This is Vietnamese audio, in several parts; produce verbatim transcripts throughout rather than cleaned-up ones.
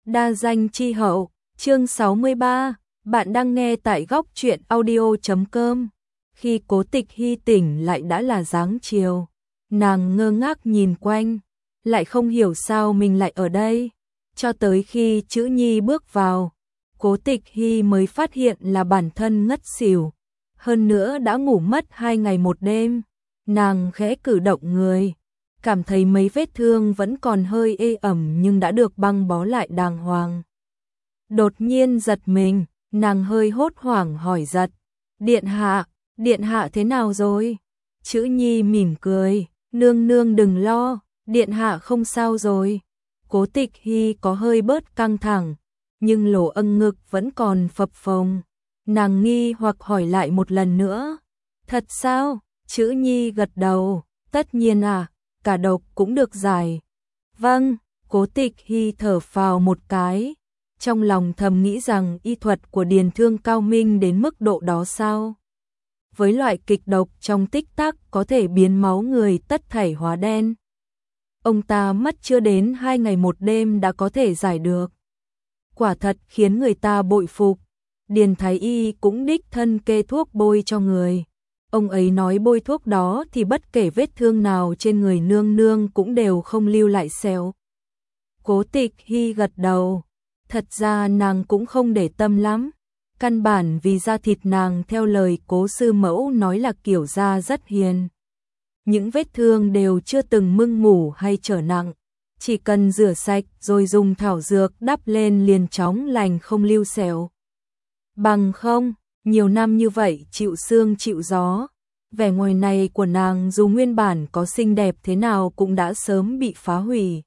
Đa danh chi hậu, chương sáu mươi ba, bạn đang nghe tại góc truyện audio chấm com. Khi Cố Tịch Hy tỉnh lại đã là dáng chiều, nàng ngơ ngác nhìn quanh, lại không hiểu sao mình lại ở đây. Cho tới khi Chữ Nhi bước vào, Cố Tịch Hy mới phát hiện là bản thân ngất xỉu, hơn nữa đã ngủ mất hai ngày một đêm. Nàng khẽ cử động người, cảm thấy mấy vết thương vẫn còn hơi ê ẩm nhưng đã được băng bó lại đàng hoàng. Đột nhiên giật mình, nàng hơi hốt hoảng hỏi giật, điện hạ, điện hạ thế nào rồi? Chữ Nhi mỉm cười, nương nương đừng lo, điện hạ không sao rồi. Cố Tịch Hy có hơi bớt căng thẳng, nhưng lỗ âng ngực vẫn còn phập phồng. Nàng nghi hoặc hỏi lại một lần nữa, thật sao? Chữ Nhi gật đầu, tất nhiên à, cả độc cũng được giải. Vâng, Cố Tịch Hy thở phào một cái, trong lòng thầm nghĩ rằng y thuật của Điền Thương cao minh đến mức độ đó sao? Với loại kịch độc trong tích tắc có thể biến máu người tất thảy hóa đen. Ông ta mất chưa đến hai ngày một đêm đã có thể giải được. Quả thật khiến người ta bội phục. Điền Thái Y cũng đích thân kê thuốc bôi cho người. Ông ấy nói bôi thuốc đó thì bất kể vết thương nào trên người nương nương cũng đều không lưu lại sẹo. Cố Tịch Hy gật đầu. Thật ra nàng cũng không để tâm lắm. Căn bản vì da thịt nàng theo lời Cố sư mẫu nói là kiểu da rất hiền. Những vết thương đều chưa từng mưng mủ hay trở nặng. Chỉ cần rửa sạch rồi dùng thảo dược đắp lên liền chóng lành không lưu sẹo. Bằng không, nhiều năm như vậy chịu sương chịu gió, vẻ ngoài này của nàng dù nguyên bản có xinh đẹp thế nào cũng đã sớm bị phá hủy.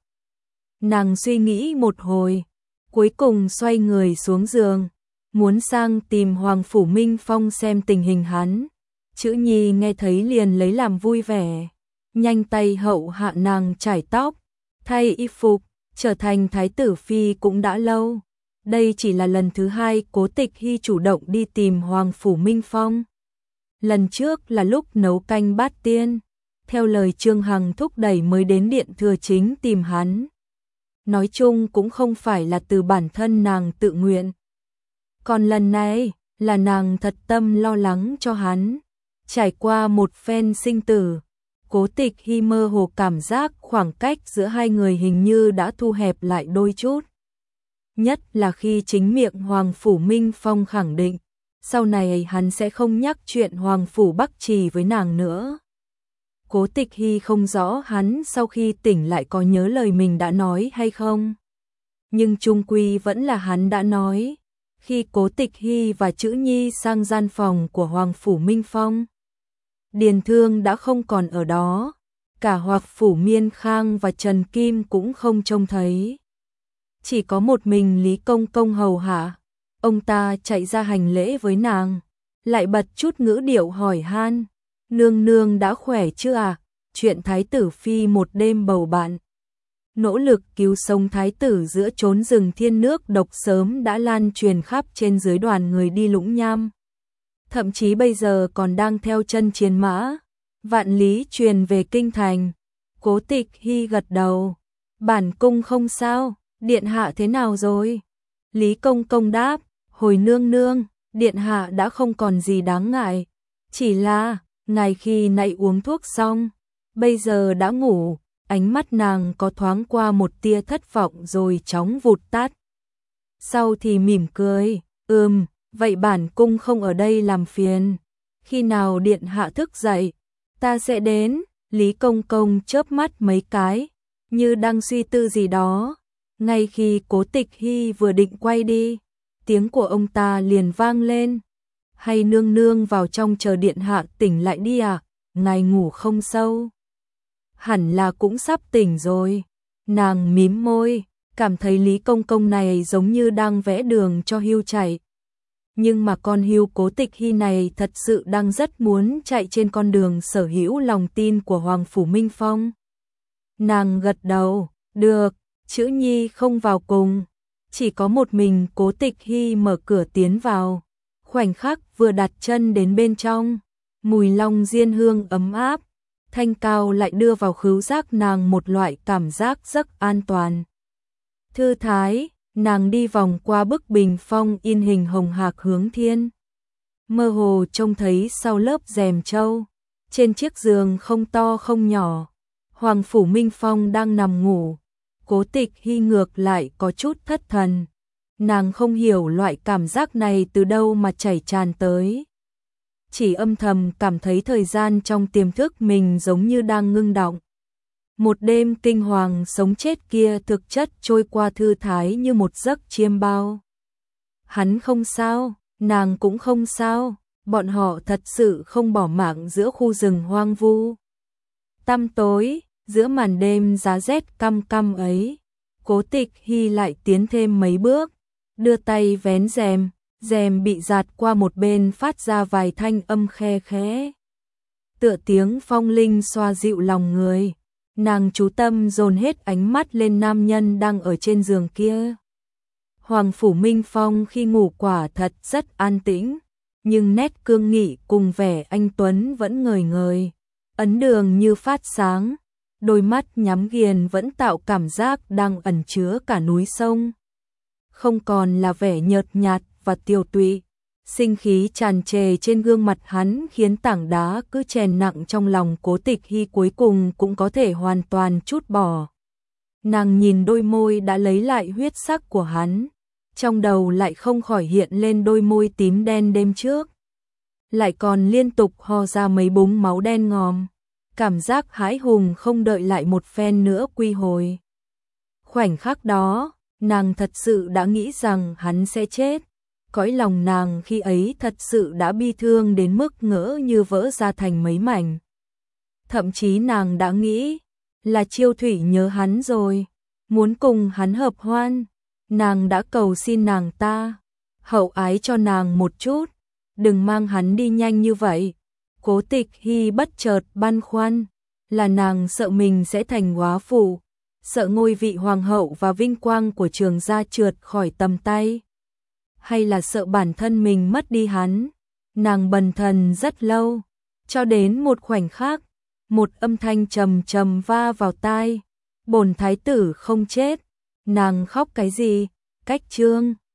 Nàng suy nghĩ một hồi, cuối cùng xoay người xuống giường, muốn sang tìm Hoàng Phủ Minh Phong xem tình hình hắn. Chữ Nhi nghe thấy liền lấy làm vui vẻ, nhanh tay hậu hạ nàng trải tóc, thay y phục, trở thành thái tử phi cũng đã lâu. Đây chỉ là lần thứ hai Cố Tịch Hy chủ động đi tìm Hoàng Phủ Minh Phong. Lần trước là lúc nấu canh bát tiên, theo lời Trương Hằng thúc đẩy mới đến điện thừa chính tìm hắn. Nói chung cũng không phải là từ bản thân nàng tự nguyện. Còn lần này là nàng thật tâm lo lắng cho hắn. Trải qua một phen sinh tử, Cố Tịch Hy mơ hồ cảm giác khoảng cách giữa hai người hình như đã thu hẹp lại đôi chút. Nhất là khi chính miệng Hoàng Phủ Minh Phong khẳng định, sau này hắn sẽ không nhắc chuyện Hoàng Phủ Bắc Trì với nàng nữa. Cố Tịch Hy không rõ hắn sau khi tỉnh lại có nhớ lời mình đã nói hay không. Nhưng chung quy vẫn là hắn đã nói. Khi Cố Tịch Hy và Chữ Nhi sang gian phòng của Hoàng Phủ Minh Phong, Điền Thương đã không còn ở đó. Cả Hoặc Phủ Miên Khang và Trần Kim cũng không trông thấy. Chỉ có một mình Lý Công Công hầu hạ. Ông ta chạy ra hành lễ với nàng, lại bật chút ngữ điệu hỏi han, nương nương đã khỏe chưa à? Chuyện thái tử phi một đêm bầu bạn, nỗ lực cứu sống thái tử giữa chốn rừng thiên nước độc sớm đã lan truyền khắp trên dưới đoàn người đi Lũng Nham. Thậm chí bây giờ còn đang theo chân chiến mã, vạn lý truyền về kinh thành. Cố Tịch Hy gật đầu, bản cung không sao. Điện hạ thế nào rồi? Lý Công Công đáp, hồi nương nương, điện hạ đã không còn gì đáng ngại. Chỉ là, ngài khi nãy uống thuốc xong, bây giờ đã ngủ. Ánh mắt nàng có thoáng qua một tia thất vọng rồi chóng vụt tắt. Sau thì mỉm cười, ừm, vậy bản cung không ở đây làm phiền. Khi nào điện hạ thức dậy, ta sẽ đến. Lý Công Công chớp mắt mấy cái, như đang suy tư gì đó. Ngay khi Cố Tịch Hy vừa định quay đi, tiếng của ông ta liền vang lên. Hay nương nương vào trong chờ điện hạ tỉnh lại đi à, ngài ngủ không sâu. Hẳn là cũng sắp tỉnh rồi. Nàng mím môi, cảm thấy Lý Công Công này giống như đang vẽ đường cho hươu chạy. Nhưng mà con hươu Cố Tịch Hy này thật sự đang rất muốn chạy trên con đường sở hữu lòng tin của Hoàng Phủ Minh Phong. Nàng gật đầu, được. Chữ Nhi không vào cùng, chỉ có một mình Cố Tịch Hy mở cửa tiến vào. Khoảnh khắc vừa đặt chân đến bên trong, mùi long diên hương ấm áp, thanh cao lại đưa vào khứu giác nàng một loại cảm giác rất an toàn. Thư thái, Nàng đi vòng qua bức bình phong in hình hồng hạc hướng thiên. Mơ hồ trông thấy sau lớp rèm trâu, trên chiếc giường không to không nhỏ, Hoàng Phủ Minh Phong đang nằm ngủ. Cố Tịch Hy ngược lại có chút thất thần. Nàng không hiểu loại cảm giác này từ đâu mà chảy tràn tới. Chỉ âm thầm cảm thấy thời gian trong tiềm thức mình giống như đang ngưng đọng. Một đêm kinh hoàng sống chết kia thực chất trôi qua thư thái như một giấc chiêm bao. Hắn không sao, nàng cũng không sao, bọn họ thật sự không bỏ mạng giữa khu rừng hoang vu. Tăm tối, giữa màn đêm giá rét căm căm ấy, Cố Tịch Hy lại tiến thêm mấy bước, đưa tay vén rèm, rèm bị giạt qua một bên phát ra vài thanh âm khe khẽ. Tựa tiếng phong linh xoa dịu lòng người, nàng chú tâm dồn hết ánh mắt lên nam nhân đang ở trên giường kia. Hoàng Phủ Minh Phong khi ngủ quả thật rất an tĩnh, nhưng nét cương nghị cùng vẻ anh tuấn vẫn ngời ngời, ấn đường như phát sáng, đôi mắt nhắm nghiền vẫn tạo cảm giác đang ẩn chứa cả núi sông. Không còn là vẻ nhợt nhạt và tiêu tụy, sinh khí tràn trề trên gương mặt hắn khiến tảng đá cứ chèn nặng trong lòng Cố Tịch Hy cuối cùng cũng có thể hoàn toàn trút bỏ. Nàng nhìn đôi môi đã lấy lại huyết sắc của hắn, trong đầu lại không khỏi hiện lên đôi môi tím đen đêm trước. Lại còn liên tục ho ra mấy búng máu đen ngòm, cảm giác hãi hùng không đợi lại một phen nữa quy hồi. Khoảnh khắc đó, nàng thật sự đã nghĩ rằng hắn sẽ chết. Cõi lòng nàng khi ấy thật sự đã bi thương đến mức ngỡ như vỡ ra thành mấy mảnh. Thậm chí nàng đã nghĩ là Chiêu Thủy nhớ hắn rồi, muốn cùng hắn hợp hoan. Nàng đã cầu xin nàng ta hậu ái cho nàng một chút, đừng mang hắn đi nhanh như vậy. Cố Tịch Hy bất chợt băn khoăn, là nàng sợ mình sẽ thành góa phụ, sợ ngôi vị hoàng hậu và vinh quang của Trường gia trượt khỏi tầm tay, hay là sợ bản thân mình mất đi hắn. Nàng bần thần rất lâu, cho đến một khoảnh khắc, một âm thanh trầm trầm va vào tai. Bổn thái tử không chết. Nàng khóc cái gì? Cách trương